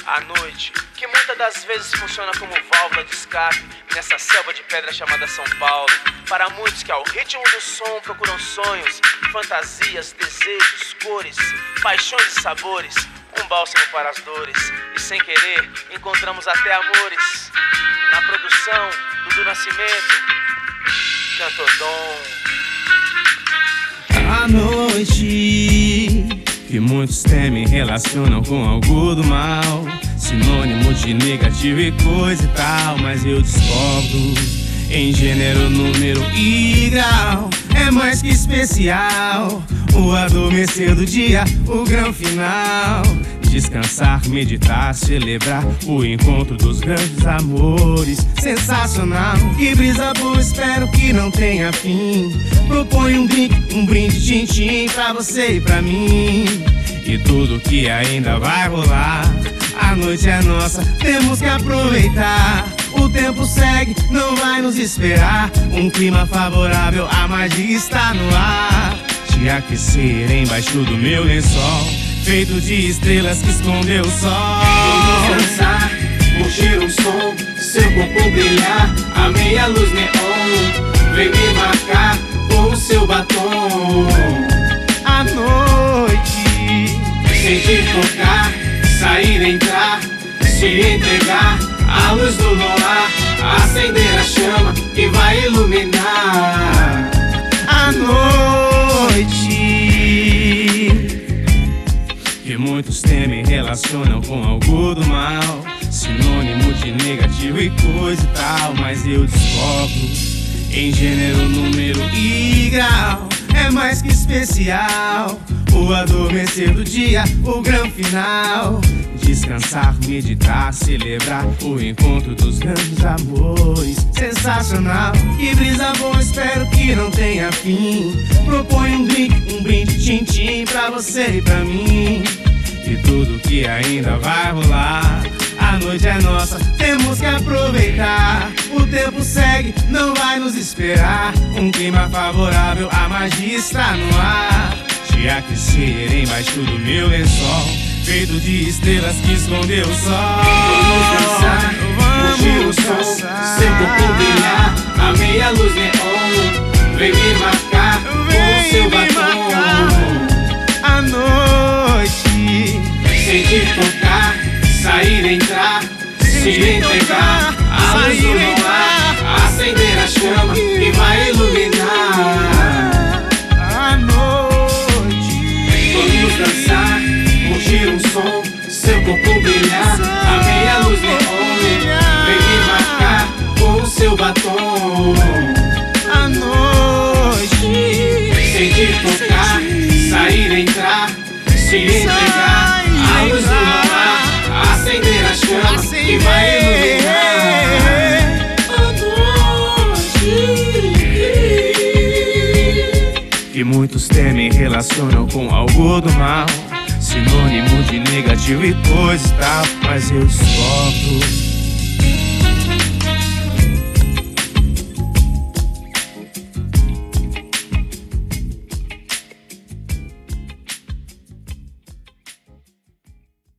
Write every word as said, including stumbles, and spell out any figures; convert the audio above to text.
A noite, que muitas das vezes funciona como válvula de escape nessa selva de pedra chamada São Paulo. Para muitos que ao ritmo do som procuram sonhos, fantasias, desejos, cores, paixões e sabores, um bálsamo para as dores. E sem querer, encontramos até amores. Na produção, Dudu Nascimento, Cantodon. A noite que muitos temem relacionam com algo do mal, sinônimo de negativo e coisa e tal. Mas eu discordo em gênero, número e grau. É mais que especial o adormecer do dia, o grão final. Descansar, meditar, celebrar o encontro dos grandes amores. Sensacional, que brisa boa, espero que não tenha fim. Propõe um drink, um brinde tintim pra você e pra mim. E tudo que ainda vai rolar, a noite é nossa, temos que aproveitar. O tempo segue, não vai nos esperar. Um clima favorável, a magia está no ar. Te aquecer embaixo do meu lençol, feito de estrelas que escondeu o sol. Vamos dançar, curtir um som, seu corpo brilhar, a meia luz neon, vem me marcar com o seu batom. A noite, sentir tocar, sair, entrar, se entregar, a luz do luar, acender a chama que vai iluminar. a noite que muitos temem relacionam com algo do mal, sinônimo de negativo e coisa e tal. Mas eu discordo em gênero, número e grau. É mais que especial o adormecer do dia, o grão final. Descansar, meditar, celebrar o encontro dos grandes amores. Sensacional, que brisa boa, espero que não tenha fim. Propõe um drink, um brinde tintim pra você e pra mim. E tudo que ainda vai rolar, a noite é nossa, temos que aproveitar. O tempo segue, não vai nos esperar. Um clima favorável, a magia está no ar. Te aquecer embaixo do meu lençol, feito de estrelas que escondeu o sol. Vamos dançar, curtir o som, seu corpo brilhar, a meia luz neon, vem me marcar com o seu batom. A noite, sentir tocar, sair, entrar, se entregar, a luz do luar, acender a chama que vai iluminar. a noite, Vamos dançar, curtir um som, seu corpo brilhar, a meia luz neon, vem me marcar com o seu batom. a noite, Sentir tocar, sair, entrar, se entregar, a luz do luar, acender a chama que vai iluminar. que muitos temem relacionam com algo do mal, sinônimo de negativo e coisa e tal. Mas eu discordo